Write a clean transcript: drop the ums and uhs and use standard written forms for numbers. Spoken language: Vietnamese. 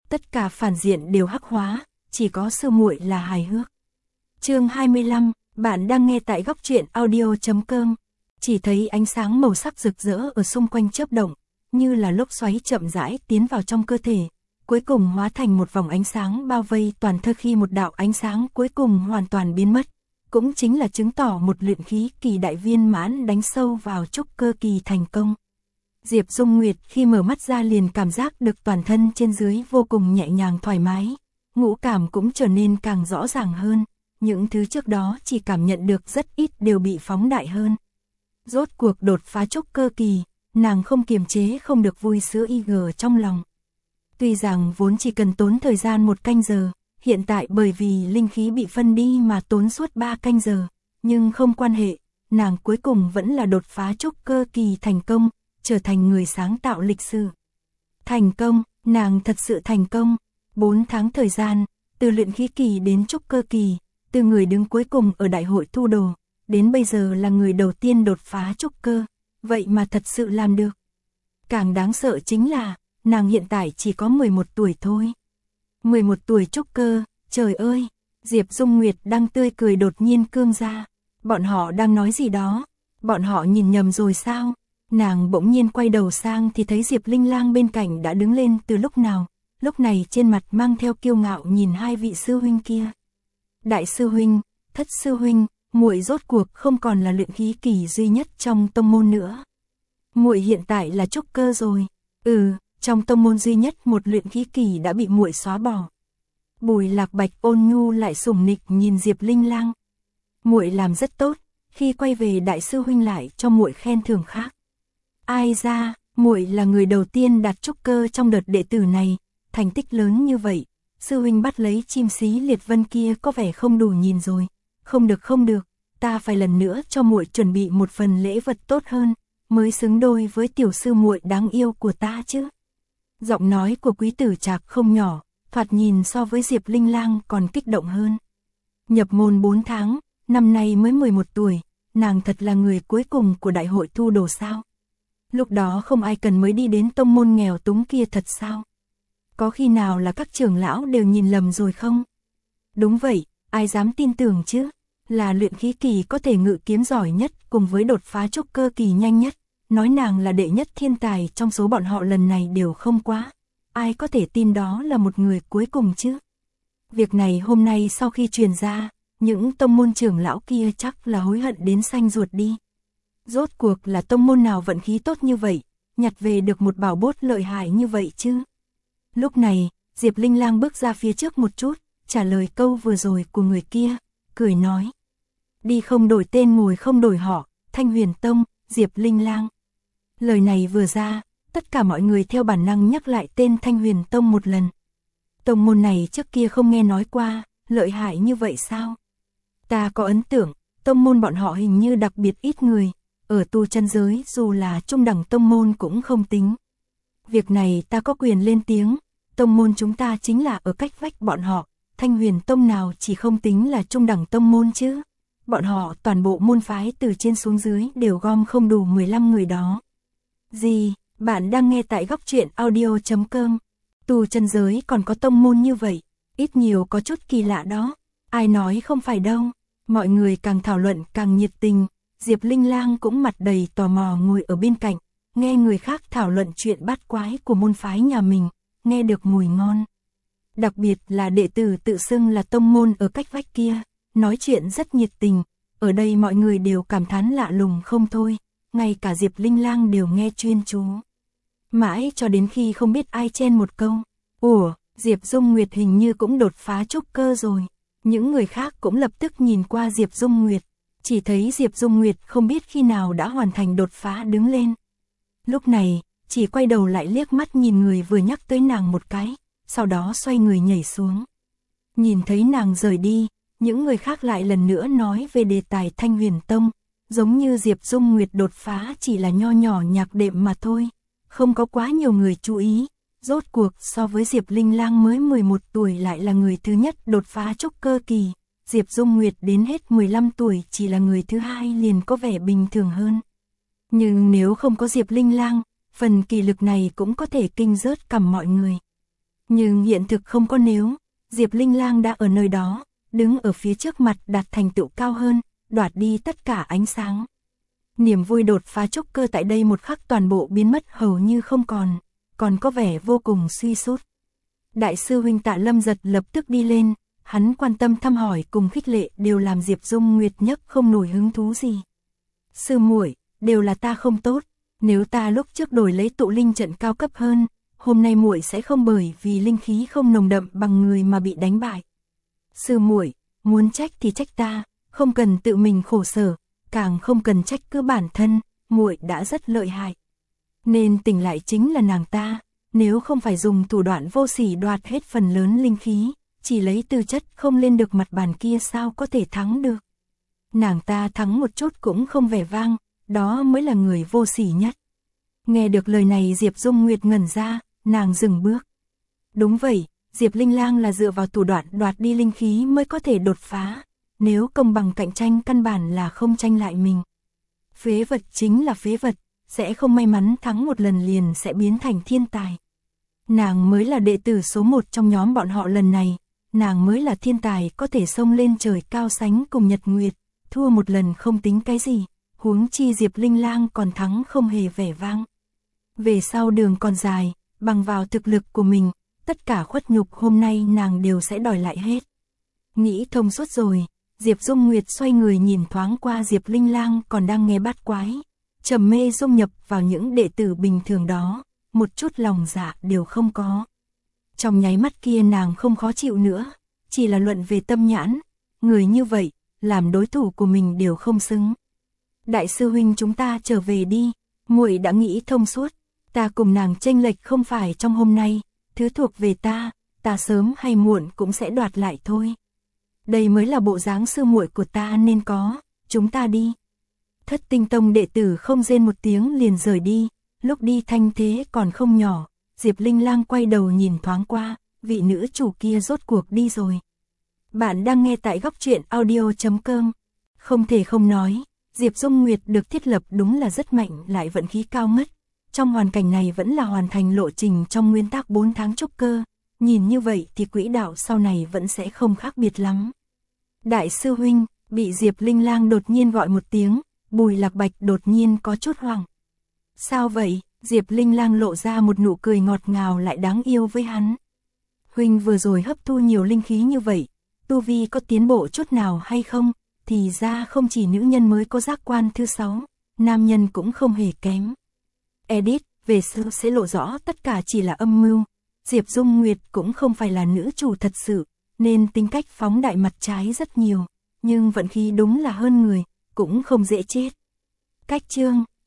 tất cả phản diện đều hắc hóa, chỉ có sư muội là hài hước. Chương 25, bạn đang nghe tại góc truyện audio.com. Chỉ thấy ánh sáng màu sắc rực rỡ ở xung quanh chớp động, như là lốc xoáy chậm rãi tiến vào trong cơ thể, cuối cùng hóa thành một vòng ánh sáng bao vây toàn thân. Khi một đạo ánh sáng cuối cùng hoàn toàn biến mất, cũng chính là chứng tỏ một luyện khí kỳ đại viên mãn đánh sâu vào trúc cơ kỳ thành công. Diệp Dung Nguyệt khi mở mắt ra liền cảm giác được toàn thân trên dưới vô cùng nhẹ nhàng thoải mái, ngũ cảm cũng trở nên càng rõ ràng hơn, những thứ trước đó chỉ cảm nhận được rất ít đều bị phóng đại hơn. Rốt cuộc đột phá trúc cơ kỳ, nàng không kiềm chế không được vui sướng trong lòng. Tuy rằng vốn chỉ cần tốn thời gian 1 canh giờ, hiện tại bởi vì linh khí bị phân đi mà tốn suốt 3 canh giờ, nhưng không quan hệ, nàng cuối cùng vẫn là đột phá trúc cơ kỳ thành công, trở thành người sáng tạo lịch sử. Thành công, nàng thật sự thành công, 4 tháng thời gian, từ luyện khí kỳ đến trúc cơ kỳ, từ người đứng cuối cùng ở đại hội thu đồ, đến bây giờ là người đầu tiên đột phá trúc cơ, vậy mà thật sự làm được. Càng đáng sợ chính là, nàng hiện tại chỉ có 11 tuổi thôi. 11 tuổi trúc cơ, trời ơi, Diệp Dung Nguyệt đang tươi cười đột nhiên cương ra. Bọn họ đang nói gì đó, bọn họ nhìn nhầm rồi sao? Nàng bỗng nhiên quay đầu sang thì thấy Diệp Linh Lang bên cạnh đã đứng lên từ lúc nào, lúc này trên mặt mang theo kiêu ngạo nhìn hai vị sư huynh kia. Đại sư huynh, thất sư huynh, muội rốt cuộc không còn là luyện khí kỳ duy nhất trong tông môn nữa. Muội hiện tại là trúc cơ rồi. Trong tông môn duy nhất một luyện khí kỳ đã bị muội xóa bỏ. Bùi Lạc Bạch ôn nhu lại sủng nịch nhìn Diệp Linh Lang. Muội làm rất tốt, khi quay về đại sư huynh lại cho muội khen thưởng khác. Ai ra, muội là người đầu tiên đạt trúc cơ trong đợt đệ tử này, thành tích lớn như vậy, sư huynh bắt lấy chim xí liệt vân kia có vẻ không đủ nhìn rồi. Không được, ta phải lần nữa cho muội chuẩn bị một phần lễ vật tốt hơn, mới xứng đôi với tiểu sư muội đáng yêu của ta chứ. Giọng nói của quý tử Trạc không nhỏ, thoạt nhìn so với Diệp Linh Lang còn kích động hơn. Nhập môn 4 tháng, năm nay mới 11 tuổi, nàng thật là người cuối cùng của đại hội thu đồ sao? Lúc đó không ai cần mới đi đến tông môn nghèo túng kia thật sao? Có khi nào là các trưởng lão đều nhìn lầm rồi không? Đúng vậy, ai dám tin tưởng chứ? Là luyện khí kỳ có thể ngự kiếm giỏi nhất cùng với đột phá trúc cơ kỳ nhanh nhất. Nói nàng là đệ nhất thiên tài trong số bọn họ lần này đều không quá. Ai có thể tin đó là một người cuối cùng chứ? Việc này hôm nay sau khi truyền ra, những tông môn trưởng lão kia chắc là hối hận đến xanh ruột đi. Rốt cuộc là tông môn nào vận khí tốt như vậy, nhặt về được một bảo bốt lợi hại như vậy chứ? Lúc này, Diệp Linh Lang bước ra phía trước một chút, trả lời câu vừa rồi của người kia, cười nói. Đi không đổi tên ngồi không đổi họ, Thanh Huyền Tông, Diệp Linh Lang. Lời này vừa ra, tất cả mọi người theo bản năng nhắc lại tên Thanh Huyền Tông một lần. Tông môn này trước kia không nghe nói qua, lợi hại như vậy sao? Ta có ấn tượng, tông môn bọn họ hình như đặc biệt ít người, ở tu chân giới dù là trung đẳng tông môn cũng không tính. Việc này ta có quyền lên tiếng, tông môn chúng ta chính là ở cách vách bọn họ, Thanh Huyền Tông nào chỉ không tính là trung đẳng tông môn chứ? Bọn họ toàn bộ môn phái từ trên xuống dưới đều gom không đủ 15 người đó. Gì, bạn đang nghe tại góc truyện audio.com. Tu chân giới còn có tông môn như vậy, ít nhiều có chút kỳ lạ đó. Ai nói không phải đâu. Mọi người càng thảo luận càng nhiệt tình. Diệp Linh Lang cũng mặt đầy tò mò ngồi ở bên cạnh, nghe người khác thảo luận chuyện bát quái của môn phái nhà mình, nghe được mùi ngon. Đặc biệt là đệ tử tự xưng là tông môn ở cách vách kia, nói chuyện rất nhiệt tình. Ở đây mọi người đều cảm thán lạ lùng không thôi, ngay cả Diệp Linh Lang đều nghe chuyên chú. Mãi cho đến khi không biết ai chen một câu, ủa, Diệp Dung Nguyệt hình như cũng đột phá trúc cơ rồi. Những người khác cũng lập tức nhìn qua Diệp Dung Nguyệt, chỉ thấy Diệp Dung Nguyệt không biết khi nào đã hoàn thành đột phá đứng lên. Lúc này, chỉ quay đầu lại liếc mắt nhìn người vừa nhắc tới nàng một cái, sau đó xoay người nhảy xuống. Nhìn thấy nàng rời đi, những người khác lại lần nữa nói về đề tài Thanh Huyền Tông, giống như Diệp Dung Nguyệt đột phá chỉ là nho nhỏ nhạc đệm mà thôi, không có quá nhiều người chú ý. Rốt cuộc so với Diệp Linh Lang mới 11 tuổi lại là người thứ nhất đột phá trúc cơ kỳ, Diệp Dung Nguyệt đến hết 15 tuổi chỉ là người thứ hai liền có vẻ bình thường hơn. Nhưng nếu không có Diệp Linh Lang, phần kỳ lực này cũng có thể kinh rớt cằm mọi người. Nhưng hiện thực không có nếu, Diệp Linh Lang đã ở nơi đó, đứng ở phía trước mặt đạt thành tựu cao hơn, đoạt đi tất cả ánh sáng. Niềm vui đột phá trúc cơ tại đây một khắc toàn bộ biến mất hầu như không còn có vẻ vô cùng suy sút. Đại sư huynh Tạ Lâm Giật lập tức đi lên, hắn quan tâm thăm hỏi cùng khích lệ đều làm Diệp Dung Nguyệt nhất không nổi hứng thú gì. Sư muội, đều là ta không tốt, nếu ta lúc trước đổi lấy tụ linh trận cao cấp hơn, hôm nay muội sẽ không bởi vì linh khí không nồng đậm bằng người mà bị đánh bại. Sư muội, muốn trách thì trách ta, không cần tự mình khổ sở, càng không cần trách cứ bản thân, muội đã rất lợi hại. Nên tỉnh lại chính là nàng ta, nếu không phải dùng thủ đoạn vô sỉ đoạt hết phần lớn linh khí, chỉ lấy tư chất không lên được mặt bàn kia sao có thể thắng được. Nàng ta thắng một chút cũng không vẻ vang, đó mới là người vô sỉ nhất. Nghe được lời này Diệp Dung Nguyệt ngẩn ra, nàng dừng bước. Đúng vậy, Diệp Linh Lang là dựa vào thủ đoạn đoạt đi linh khí mới có thể đột phá, nếu công bằng cạnh tranh căn bản là không tranh lại mình. Phế vật chính là phế vật, sẽ không may mắn thắng một lần liền sẽ biến thành thiên tài. Nàng mới là đệ tử số 1 trong nhóm bọn họ lần này, nàng mới là thiên tài có thể xông lên trời cao sánh cùng Nhật Nguyệt, thua một lần không tính cái gì, huống chi Diệp Linh Lang còn thắng không hề vẻ vang. Về sau đường còn dài, bằng vào thực lực của mình, tất cả khuất nhục hôm nay nàng đều sẽ đòi lại hết. Nghĩ thông suốt rồi, Diệp Dung Nguyệt xoay người nhìn thoáng qua Diệp Linh Lang còn đang nghe bát quái, trầm mê dung nhập vào những đệ tử bình thường đó, một chút lòng dạ đều không có. Trong nháy mắt kia nàng không khó chịu nữa, chỉ là luận về tâm nhãn, người như vậy, làm đối thủ của mình đều không xứng. Đại sư huynh chúng ta trở về đi, muội đã nghĩ thông suốt, ta cùng nàng chênh lệch không phải trong hôm nay, thứ thuộc về ta sớm hay muộn cũng sẽ đoạt lại thôi. Đây mới là bộ dáng sư muội của ta nên có, chúng ta đi. Thất Tinh Tông đệ tử không rên một tiếng liền rời đi, lúc đi thanh thế còn không nhỏ, Diệp Linh Lang quay đầu nhìn thoáng qua, vị nữ chủ kia rốt cuộc đi rồi. Bạn đang nghe tại góc truyện audio.com. Không thể không nói, Diệp Dung Nguyệt được thiết lập đúng là rất mạnh lại vận khí cao ngất. Trong hoàn cảnh này vẫn là hoàn thành lộ trình trong nguyên tắc 4 tháng trúc cơ, nhìn như vậy thì quỹ đạo sau này vẫn sẽ không khác biệt lắm. Đại sư huynh, bị Diệp Linh Lang đột nhiên gọi một tiếng, Bùi Lạc Bạch đột nhiên có chút hoảng. Sao vậy? Diệp Linh Lang lộ ra một nụ cười ngọt ngào lại đáng yêu với hắn. Huynh vừa rồi hấp thu nhiều linh khí như vậy, tu vi có tiến bộ chút nào hay không? Thì ra không chỉ nữ nhân mới có giác quan thứ 6, nam nhân cũng không hề kém. Edit, về sau sẽ lộ rõ tất cả chỉ là âm mưu. Diệp Dung Nguyệt cũng không phải là nữ chủ thật sự, nên tính cách phóng đại mặt trái rất nhiều, nhưng vận khí đúng là hơn người, cũng không dễ chết. Cách chương